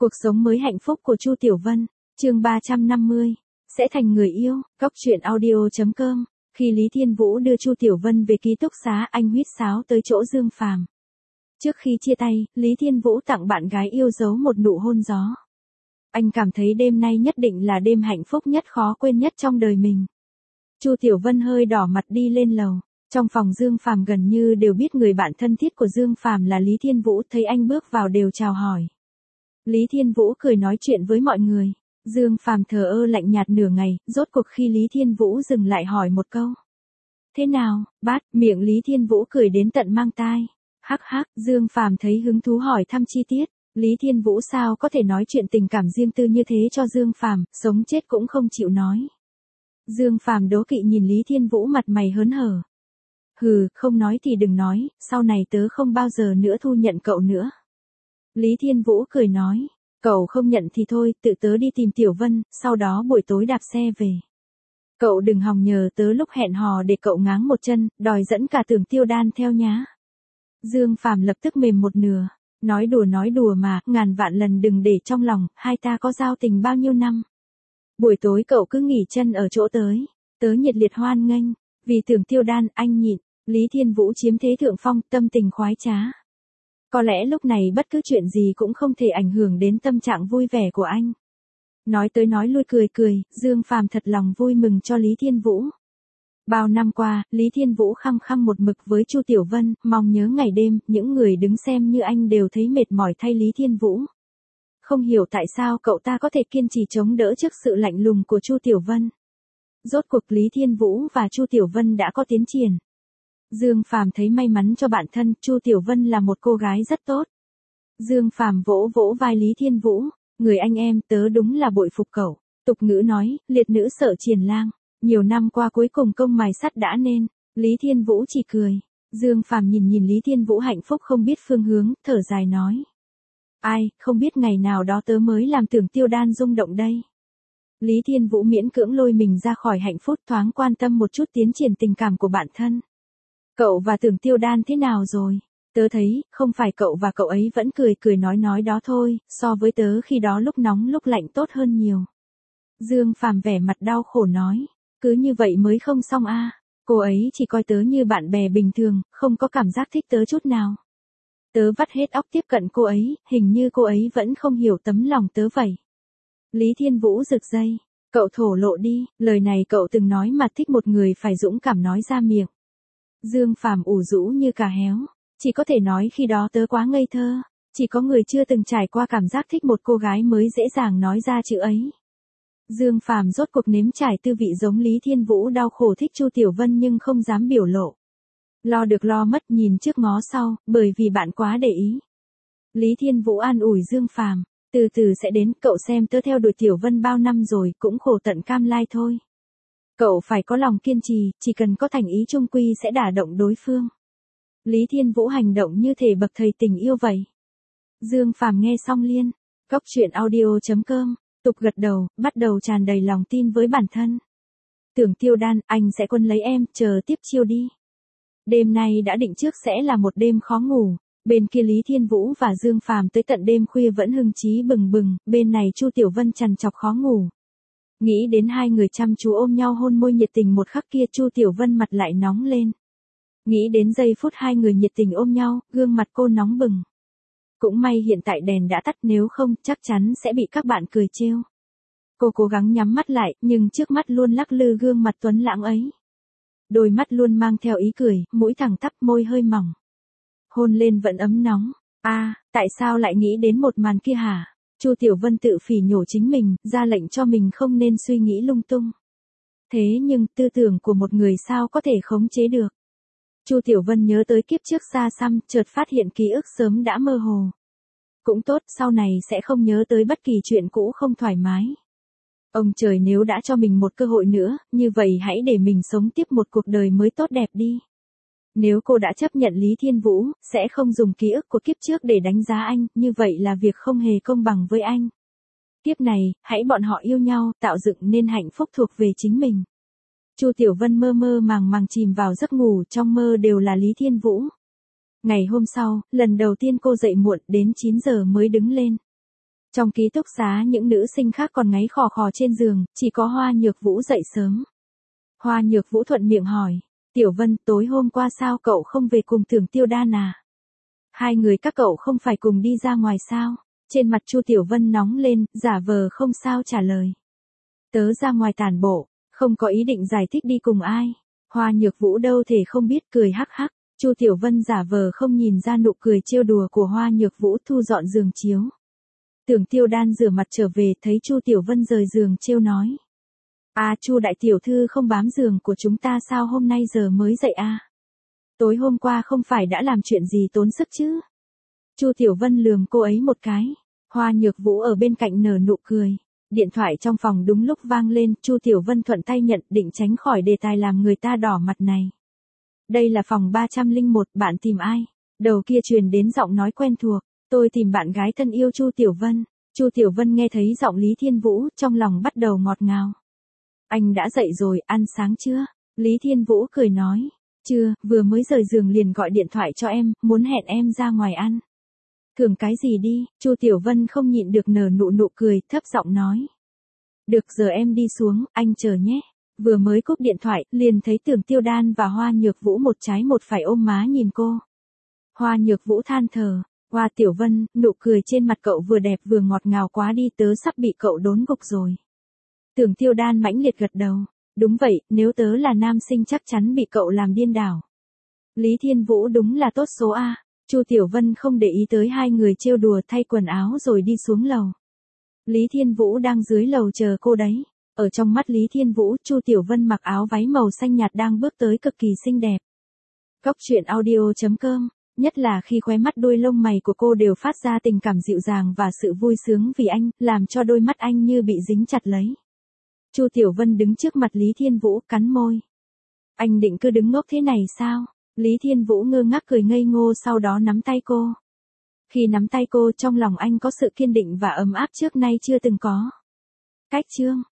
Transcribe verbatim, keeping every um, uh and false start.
Cuộc sống mới hạnh phúc của Chu Tiểu Vân, chương ba trăm năm mươi, sẽ thành người yêu, góc truyện audio chấm com. Khi Lý Thiên Vũ đưa Chu Tiểu Vân về ký túc xá, anh huýt sáo tới chỗ Dương Phàm. Trước khi chia tay, Lý Thiên Vũ tặng bạn gái yêu dấu một nụ hôn gió. Anh cảm thấy đêm nay nhất định là đêm hạnh phúc nhất, khó quên nhất trong đời mình. Chu Tiểu Vân hơi đỏ mặt đi lên lầu. Trong phòng Dương Phàm gần như đều biết người bạn thân thiết của Dương Phàm là Lý Thiên Vũ, thấy anh bước vào đều chào hỏi. Lý Thiên Vũ cười nói chuyện với mọi người. Dương Phàm thờ ơ lạnh nhạt nửa ngày, rốt cuộc khi Lý Thiên Vũ dừng lại hỏi một câu. Thế nào, bát? Miệng Lý Thiên Vũ cười đến tận mang tai. Hắc hắc, Dương Phàm thấy hứng thú hỏi thăm chi tiết. Lý Thiên Vũ sao có thể nói chuyện tình cảm riêng tư như thế cho Dương Phàm, sống chết cũng không chịu nói. Dương Phàm đố kỵ nhìn Lý Thiên Vũ mặt mày hớn hở. Hừ, không nói thì đừng nói, sau này tớ không bao giờ nữa thu nhận cậu nữa. Lý Thiên Vũ cười nói, cậu không nhận thì thôi, tự tớ đi tìm Tiểu Vân, sau đó buổi tối đạp xe về. Cậu đừng hòng nhờ tớ lúc hẹn hò để cậu ngáng một chân, đòi dẫn cả Tưởng Tiêu Đan theo nhá. Dương Phàm lập tức mềm một nửa, nói đùa nói đùa mà, ngàn vạn lần đừng để trong lòng, hai ta có giao tình bao nhiêu năm. Buổi tối cậu cứ nghỉ chân ở chỗ tới, tớ nhiệt liệt hoan nghênh, vì Tưởng Tiêu Đan anh nhịn. Lý Thiên Vũ chiếm thế thượng phong, tâm tình khoái trá. Có lẽ lúc này bất cứ chuyện gì cũng không thể ảnh hưởng đến tâm trạng vui vẻ của anh. Nói tới nói lui cười cười, Dương Phàm thật lòng vui mừng cho Lý Thiên Vũ. Bao năm qua, Lý Thiên Vũ khăng khăng một mực với Chu Tiểu Vân, mong nhớ ngày đêm, những người đứng xem như anh đều thấy mệt mỏi thay Lý Thiên Vũ. Không hiểu tại sao cậu ta có thể kiên trì chống đỡ trước sự lạnh lùng của Chu Tiểu Vân. Rốt cuộc Lý Thiên Vũ và Chu Tiểu Vân đã có tiến triển. Dương Phàm thấy may mắn cho bản thân, Chu Tiểu Vân là một cô gái rất tốt. Dương Phàm vỗ vỗ vai Lý Thiên Vũ, người anh em tớ đúng là bội phục cậu. Tục ngữ nói, liệt nữ sợ triền lang. Nhiều năm qua cuối cùng công mài sắt đã nên. Lý Thiên Vũ chỉ cười. Dương Phàm nhìn nhìn Lý Thiên Vũ hạnh phúc không biết phương hướng, thở dài nói. Ai, không biết ngày nào đó tớ mới làm Tưởng Tiêu Đan rung động đây. Lý Thiên Vũ miễn cưỡng lôi mình ra khỏi hạnh phúc, thoáng quan tâm một chút tiến triển tình cảm của bản thân. Cậu và Tưởng Tiêu Đan thế nào rồi? Tớ thấy, không phải cậu và cậu ấy vẫn cười cười nói nói đó thôi, so với tớ khi đó lúc nóng lúc lạnh tốt hơn nhiều. Dương Phàm vẻ mặt đau khổ nói, cứ như vậy mới không xong a. À. Cô ấy chỉ coi tớ như bạn bè bình thường, không có cảm giác thích tớ chút nào. Tớ vắt hết óc tiếp cận cô ấy, hình như cô ấy vẫn không hiểu tấm lòng tớ vậy. Lý Thiên Vũ rực dây, cậu thổ lộ đi, lời này cậu từng nói mà thích một người phải dũng cảm nói ra miệng. Dương Phàm ủ rũ như cà héo, chỉ có thể nói khi đó tớ quá ngây thơ, chỉ có người chưa từng trải qua cảm giác thích một cô gái mới dễ dàng nói ra chữ ấy. Dương Phàm rốt cuộc nếm trải tư vị giống Lý Thiên Vũ đau khổ thích Chu Tiểu Vân nhưng không dám biểu lộ. Lo được lo mất nhìn trước ngó sau, bởi vì bạn quá để ý. Lý Thiên Vũ an ủi Dương Phàm, từ từ sẽ đến, cậu xem tớ theo đuổi Tiểu Vân bao năm rồi, cũng khổ tận cam lai thôi. Cậu phải có lòng kiên trì, chỉ cần có thành ý chung quy sẽ đả động đối phương. Lý Thiên Vũ hành động như thể bậc thầy tình yêu vậy. Dương Phàm nghe xong liên, góc truyện audio chấm com, tục gật đầu, bắt đầu tràn đầy lòng tin với bản thân. Tưởng Tiêu Đan, anh sẽ quân lấy em, chờ tiếp chiêu đi. Đêm nay đã định trước sẽ là một đêm khó ngủ, bên kia Lý Thiên Vũ và Dương Phàm tới tận đêm khuya vẫn hưng chí bừng bừng, bên này Chu Tiểu Vân trằn trọc khó ngủ. Nghĩ đến hai người chăm chú ôm nhau hôn môi nhiệt tình một khắc kia, Chu Tiểu Vân mặt lại nóng lên. Nghĩ đến giây phút hai người nhiệt tình ôm nhau, gương mặt cô nóng bừng. Cũng may hiện tại đèn đã tắt, nếu không chắc chắn sẽ bị các bạn cười trêu. Cô cố gắng nhắm mắt lại, nhưng trước mắt luôn lắc lư gương mặt tuấn lãng ấy. Đôi mắt luôn mang theo ý cười, mũi thẳng tắp, môi hơi mỏng. Hôn lên vẫn ấm nóng. A, à, tại sao lại nghĩ đến một màn kia hả? Chu Tiểu Vân tự phỉ nhổ chính mình, ra lệnh cho mình không nên suy nghĩ lung tung. Thế nhưng, tư tưởng của một người sao có thể khống chế được? Chu Tiểu Vân nhớ tới kiếp trước xa xăm, chợt phát hiện ký ức sớm đã mơ hồ. Cũng tốt, sau này sẽ không nhớ tới bất kỳ chuyện cũ không thoải mái. Ông trời nếu đã cho mình một cơ hội nữa, như vậy hãy để mình sống tiếp một cuộc đời mới tốt đẹp đi. Nếu cô đã chấp nhận Lý Thiên Vũ, sẽ không dùng ký ức của kiếp trước để đánh giá anh, như vậy là việc không hề công bằng với anh. Kiếp này, hãy bọn họ yêu nhau, tạo dựng nên hạnh phúc thuộc về chính mình. Chu Tiểu Vân mơ mơ màng màng chìm vào giấc ngủ, trong mơ đều là Lý Thiên Vũ. Ngày hôm sau, lần đầu tiên cô dậy muộn, đến chín giờ mới đứng lên. Trong ký túc xá những nữ sinh khác còn ngáy khò khò trên giường, chỉ có Hoa Nhược Vũ dậy sớm. Hoa Nhược Vũ thuận miệng hỏi, Tiểu Vân, tối hôm qua sao cậu không về cùng Tưởng Tiêu Đan à? Hai người các cậu không phải cùng đi ra ngoài sao? Trên mặt Chu Tiểu Vân nóng lên, giả vờ không sao trả lời. Tớ ra ngoài tản bộ, không có ý định giải thích đi cùng ai. Hoa Nhược Vũ đâu thể không biết, cười hắc hắc. Chu Tiểu Vân giả vờ không nhìn ra nụ cười trêu đùa của Hoa Nhược Vũ, thu dọn giường chiếu. Tưởng Tiêu Đan rửa mặt trở về, thấy Chu Tiểu Vân rời giường trêu nói. À, Chu đại tiểu thư không bám giường của chúng ta sao hôm nay giờ mới dậy à? Tối hôm qua không phải đã làm chuyện gì tốn sức chứ? Chu Tiểu Vân lườm cô ấy một cái. Hoa Nhược Vũ ở bên cạnh nở nụ cười. Điện thoại trong phòng đúng lúc vang lên, Chu Tiểu Vân thuận tay nhận, định tránh khỏi đề tài làm người ta đỏ mặt này. Đây là phòng ba trăm lẻ một, bạn tìm ai? Đầu kia truyền đến giọng nói quen thuộc, tôi tìm bạn gái thân yêu Chu Tiểu Vân. Chu Tiểu Vân nghe thấy giọng Lý Thiên Vũ, trong lòng bắt đầu ngọt ngào. Anh đã dậy rồi, ăn sáng chưa? Lý Thiên Vũ cười nói. Chưa, vừa mới rời giường liền gọi điện thoại cho em, muốn hẹn em ra ngoài ăn. Thưởng cái gì đi? Chu Tiểu Vân không nhịn được nở nụ nụ cười, thấp giọng nói. Được, giờ em đi xuống, anh chờ nhé. Vừa mới cúp điện thoại, liền thấy Tưởng Tiêu Đan và Hoa Nhược Vũ một trái một phải ôm má nhìn cô. Hoa Nhược Vũ than thở. Hoa Tiểu Vân, nụ cười trên mặt cậu vừa đẹp vừa ngọt ngào quá đi, tớ sắp bị cậu đốn gục rồi. Tưởng Tiêu Đan mãnh liệt gật đầu. Đúng vậy, nếu tớ là nam sinh chắc chắn bị cậu làm điên đảo. Lý Thiên Vũ đúng là tốt số A. Chu Tiểu Vân không để ý tới hai người trêu đùa, thay quần áo rồi đi xuống lầu. Lý Thiên Vũ đang dưới lầu chờ cô đấy. Ở trong mắt Lý Thiên Vũ, Chu Tiểu Vân mặc áo váy màu xanh nhạt đang bước tới cực kỳ xinh đẹp. Cóc truyện audio chấm com, nhất là khi khóe mắt đuôi lông mày của cô đều phát ra tình cảm dịu dàng và sự vui sướng vì anh, làm cho đôi mắt anh như bị dính chặt lấy. Chu Tiểu Vân đứng trước mặt Lý Thiên Vũ, cắn môi. Anh định cứ đứng ngốc thế này sao? Lý Thiên Vũ ngơ ngác cười ngây ngô, sau đó nắm tay cô. Khi nắm tay cô, trong lòng anh có sự kiên định và ấm áp trước nay chưa từng có. Cách chương